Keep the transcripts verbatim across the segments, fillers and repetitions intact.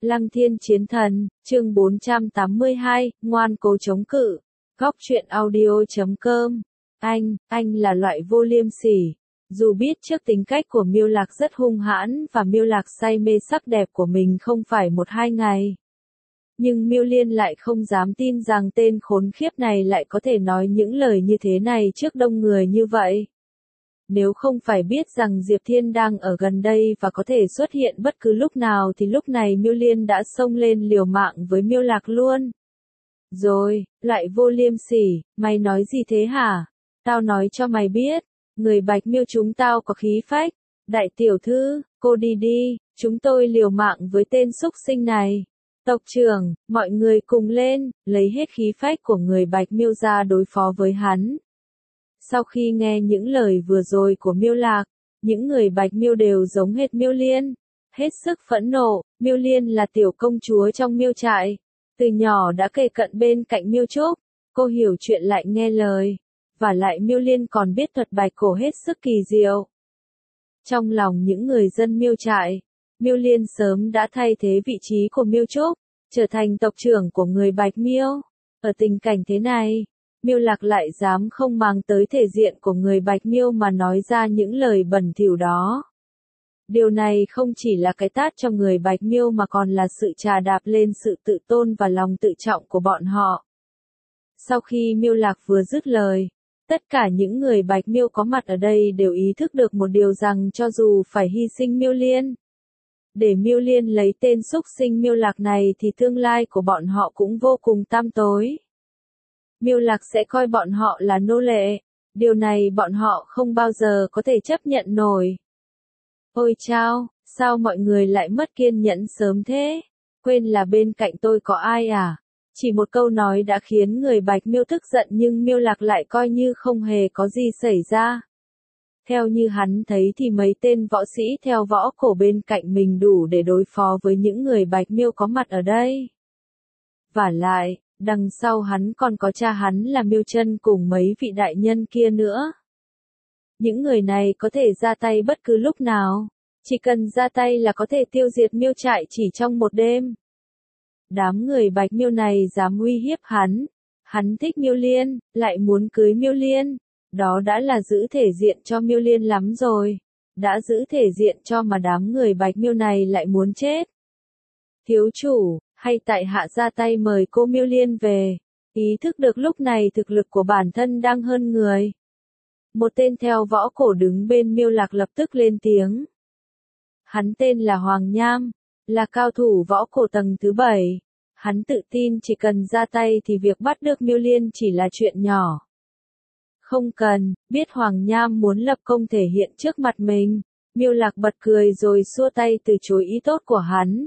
Lăng Thiên Chiến Thần, chương bốn trăm tám mươi hai, ngoan cố chống cự. Góc truyện audio chấm com. Anh, anh là loại vô liêm sỉ. Dù biết trước tính cách của Miêu Lạc rất hung hãn và Miêu Lạc say mê sắc đẹp của mình không phải một hai ngày. Nhưng Miêu Liên lại không dám tin rằng tên khốn khiếp này lại có thể nói những lời như thế này trước đông người như vậy. Nếu không phải biết rằng Diệp Thiên đang ở gần đây và có thể xuất hiện bất cứ lúc nào thì lúc này Miêu Liên đã xông lên liều mạng với Miêu Lạc luôn. Rồi, loại vô liêm sỉ, mày nói gì thế hả? Tao nói cho mày biết, người Bạch Miêu chúng tao có khí phách. Đại tiểu thư, cô đi đi, chúng tôi liều mạng với tên súc sinh này. Tộc trưởng, mọi người cùng lên, lấy hết khí phách của người Bạch Miêu ra đối phó với hắn. Sau khi nghe những lời vừa rồi của Miêu Lạc, những người Bạch Miêu đều giống hệt Miêu Liên, hết sức phẫn nộ. Miêu Liên là tiểu công chúa trong Miêu trại, từ nhỏ đã kề cận bên cạnh Miêu Trúc, cô hiểu chuyện lại nghe lời, và lại Miêu Liên còn biết thuật bạch cổ hết sức kỳ diệu. Trong lòng những người dân Miêu trại, Miêu Liên sớm đã thay thế vị trí của Miêu Trúc, trở thành tộc trưởng của người Bạch Miêu. Ở tình cảnh thế này, Miêu Lạc lại dám không mang tới thể diện của người Bạch Miêu mà nói ra những lời bẩn thỉu đó. Điều này không chỉ là cái tát cho người Bạch Miêu mà còn là sự trà đạp lên sự tự tôn và lòng tự trọng của bọn họ. Sau khi Miêu Lạc vừa dứt lời, tất cả những người Bạch Miêu có mặt ở đây đều ý thức được một điều rằng cho dù phải hy sinh Miêu Liên, để Miêu Liên lấy tên súc sinh Miêu Lạc này thì tương lai của bọn họ cũng vô cùng tăm tối. Miêu Lạc sẽ coi bọn họ là nô lệ, điều này bọn họ không bao giờ có thể chấp nhận nổi. Ôi chao, sao mọi người lại mất kiên nhẫn sớm thế? Quên là bên cạnh tôi có ai à? Chỉ một câu nói đã khiến người Bạch Miêu tức giận nhưng Miêu Lạc lại coi như không hề có gì xảy ra. Theo như hắn thấy thì mấy tên võ sĩ theo võ cổ bên cạnh mình đủ để đối phó với những người Bạch Miêu có mặt ở đây. Vả lại, đằng sau hắn còn có cha hắn là Miêu Chân cùng mấy vị đại nhân kia nữa. Những người này có thể ra tay bất cứ lúc nào, chỉ cần ra tay là có thể tiêu diệt Miêu trại chỉ trong một đêm. Đám người Bạch Miêu này dám uy hiếp hắn, hắn thích Miêu Liên, lại muốn cưới Miêu Liên, đó đã là giữ thể diện cho Miêu Liên lắm rồi, đã giữ thể diện cho mà đám người Bạch Miêu này lại muốn chết. Thiếu chủ, hay tại hạ ra tay mời cô Miêu Liên về, ý thức được lúc này thực lực của bản thân đang hơn người. Một tên theo võ cổ đứng bên Miêu Lạc lập tức lên tiếng. Hắn tên là Hoàng Nham, là cao thủ võ cổ tầng thứ bảy. Hắn tự tin chỉ cần ra tay thì việc bắt được Miêu Liên chỉ là chuyện nhỏ. Không cần, biết Hoàng Nham muốn lập công thể hiện trước mặt mình, Miêu Lạc bật cười rồi xua tay từ chối ý tốt của hắn.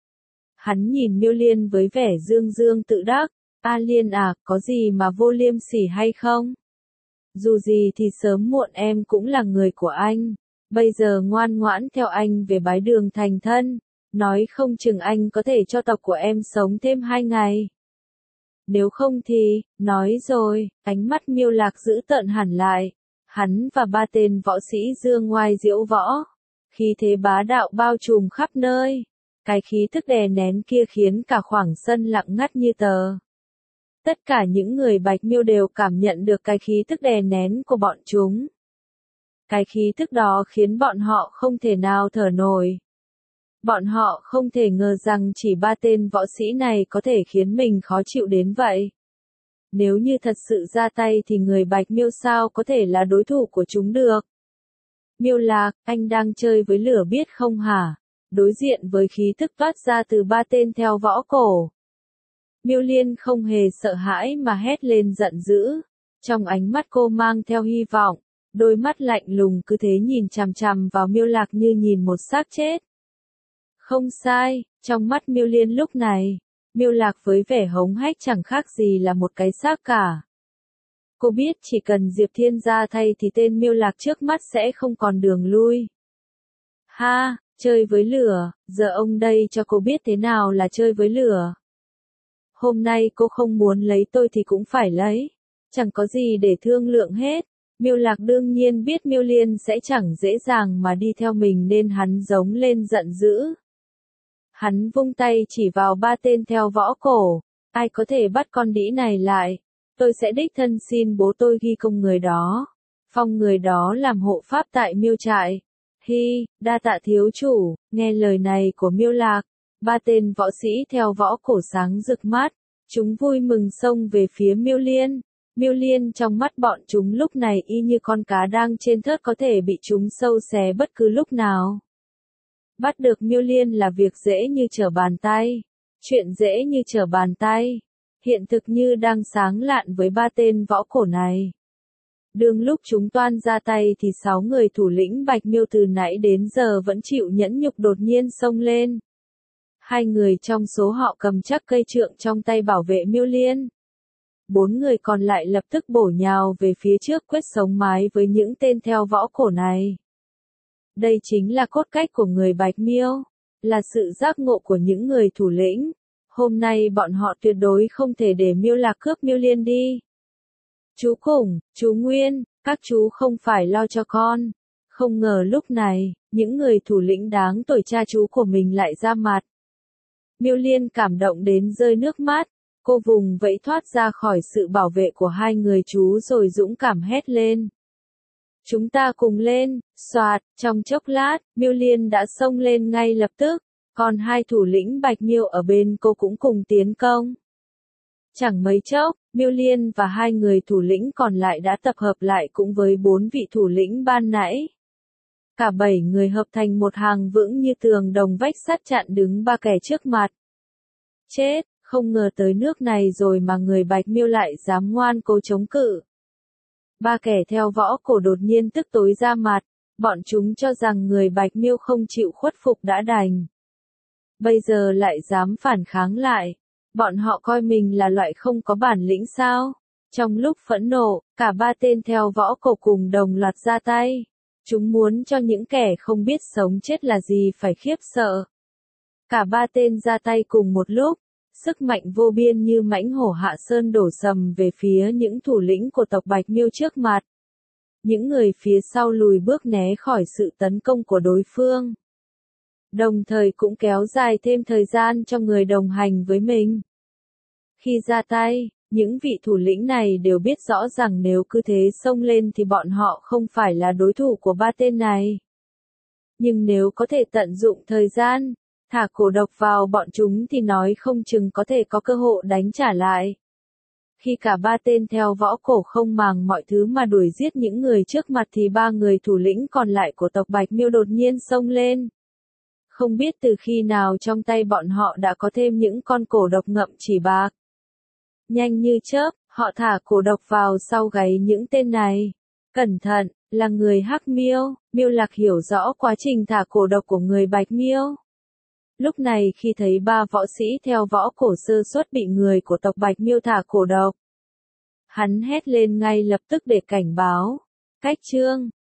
Hắn nhìn Miêu Liên với vẻ dương dương tự đắc, A Liên à, có gì mà vô liêm sỉ hay không? Dù gì thì sớm muộn em cũng là người của anh, bây giờ ngoan ngoãn theo anh về bái đường thành thân, nói không chừng anh có thể cho tộc của em sống thêm hai ngày. Nếu không thì, nói rồi, ánh mắt Miêu Lạc giữ tợn hẳn lại, hắn và ba tên võ sĩ dương ngoài diễu võ, khí thế bá đạo bao trùm khắp nơi, cái khí thức đè nén kia khiến cả khoảng sân lặng ngắt như tờ. Tất cả những người Bạch Miêu đều cảm nhận được cái khí thức đè nén của bọn chúng. Cái khí thức đó khiến bọn họ không thể nào thở nổi. Bọn họ không thể ngờ rằng chỉ ba tên võ sĩ này có thể khiến mình khó chịu đến vậy. Nếu như thật sự ra tay thì người Bạch Miêu sao có thể là đối thủ của chúng được. Miêu Lạc, anh đang chơi với lửa biết không hả? Đối diện với khí thức toát ra từ ba tên theo võ cổ. Miêu Liên không hề sợ hãi mà hét lên giận dữ. Trong ánh mắt cô mang theo hy vọng, đôi mắt lạnh lùng cứ thế nhìn chằm chằm vào Miêu Lạc như nhìn một xác chết. Không sai, trong mắt Miêu Liên lúc này, Miêu Lạc với vẻ hống hách chẳng khác gì là một cái xác cả. Cô biết chỉ cần Diệp Thiên ra thay thì tên Miêu Lạc trước mắt sẽ không còn đường lui. Ha, chơi với lửa, giờ ông đây cho cô biết thế nào là chơi với lửa. Hôm nay cô không muốn lấy tôi thì cũng phải lấy, chẳng có gì để thương lượng hết. Miêu Lạc đương nhiên biết Miêu Liên sẽ chẳng dễ dàng mà đi theo mình nên hắn giống lên giận dữ. Hắn vung tay chỉ vào ba tên theo võ cổ. Ai có thể bắt con đĩ này lại? Tôi sẽ đích thân xin bố tôi ghi công người đó. Phong người đó làm hộ pháp tại miêu trại. Hi, đa tạ thiếu chủ. Nghe lời này của Miêu Lạc, ba tên võ sĩ theo võ cổ sáng rực mắt. Chúng vui mừng xông về phía Miêu Liên. Miêu Liên trong mắt bọn chúng lúc này y như con cá đang trên thớt có thể bị chúng sâu xé bất cứ lúc nào. Bắt được Miêu Liên là việc dễ như trở bàn tay. Chuyện dễ như trở bàn tay. Hiện thực như đang sáng lạn với ba tên võ cổ này. Đương lúc chúng toan ra tay thì sáu người thủ lĩnh Bạch Miêu từ nãy đến giờ vẫn chịu nhẫn nhục đột nhiên xông lên. Hai người trong số họ cầm chắc cây trượng trong tay bảo vệ Miêu Liên. Bốn người còn lại lập tức bổ nhào về phía trước quyết sống mái với những tên theo võ cổ này. Đây chính là cốt cách của người Bạch Miêu, là sự giác ngộ của những người thủ lĩnh. Hôm nay bọn họ tuyệt đối không thể để Miêu Lạc cướp Miêu Liên đi. Chú Khủng, chú Nguyên, các chú không phải lo cho con. Không ngờ lúc này, những người thủ lĩnh đáng tuổi cha chú của mình lại ra mặt. Miêu Liên cảm động đến rơi nước mắt. Cô vùng vẫy thoát ra khỏi sự bảo vệ của hai người chú rồi dũng cảm hét lên. Chúng ta cùng lên, xoạt, trong chốc lát, Miêu Liên đã xông lên ngay lập tức, còn hai thủ lĩnh Bạch Miêu ở bên cô cũng cùng tiến công. Chẳng mấy chốc, Miêu Liên và hai người thủ lĩnh còn lại đã tập hợp lại cũng với bốn vị thủ lĩnh ban nãy. Cả bảy người hợp thành một hàng vững như tường đồng vách sắt chặn đứng ba kẻ trước mặt. Chết! Không ngờ tới nước này rồi mà người Bạch Miêu lại dám ngoan cố chống cự. Ba kẻ theo võ cổ đột nhiên tức tối ra mặt, bọn chúng cho rằng người Bạch Miêu không chịu khuất phục đã đành. Bây giờ lại dám phản kháng lại, bọn họ coi mình là loại không có bản lĩnh sao? Trong lúc phẫn nộ, cả ba tên theo võ cổ cùng đồng loạt ra tay. Chúng muốn cho những kẻ không biết sống chết là gì phải khiếp sợ. Cả ba tên ra tay cùng một lúc. Sức mạnh vô biên như mãnh hổ hạ sơn đổ sầm về phía những thủ lĩnh của tộc Bạch Miêu trước mặt. Những người phía sau lùi bước né khỏi sự tấn công của đối phương. Đồng thời cũng kéo dài thêm thời gian cho người đồng hành với mình. Khi ra tay, những vị thủ lĩnh này đều biết rõ rằng nếu cứ thế xông lên thì bọn họ không phải là đối thủ của ba tên này. Nhưng nếu có thể tận dụng thời gian, thả cổ độc vào bọn chúng thì nói không chừng có thể có cơ hội đánh trả lại. Khi cả ba tên theo võ cổ không màng mọi thứ mà đuổi giết những người trước mặt thì ba người thủ lĩnh còn lại của tộc Bạch Miêu đột nhiên xông lên. Không biết từ khi nào trong tay bọn họ đã có thêm những con cổ độc ngậm chỉ bạc. Nhanh như chớp, họ thả cổ độc vào sau gáy những tên này. Cẩn thận, là người Hắc Miêu. Miêu Lạc hiểu rõ quá trình thả cổ độc của người Bạch Miêu. Lúc này khi thấy ba võ sĩ theo võ cổ sơ suất bị người của tộc Bạch Miêu thả cổ độc, hắn hét lên ngay lập tức để cảnh báo. Cách chương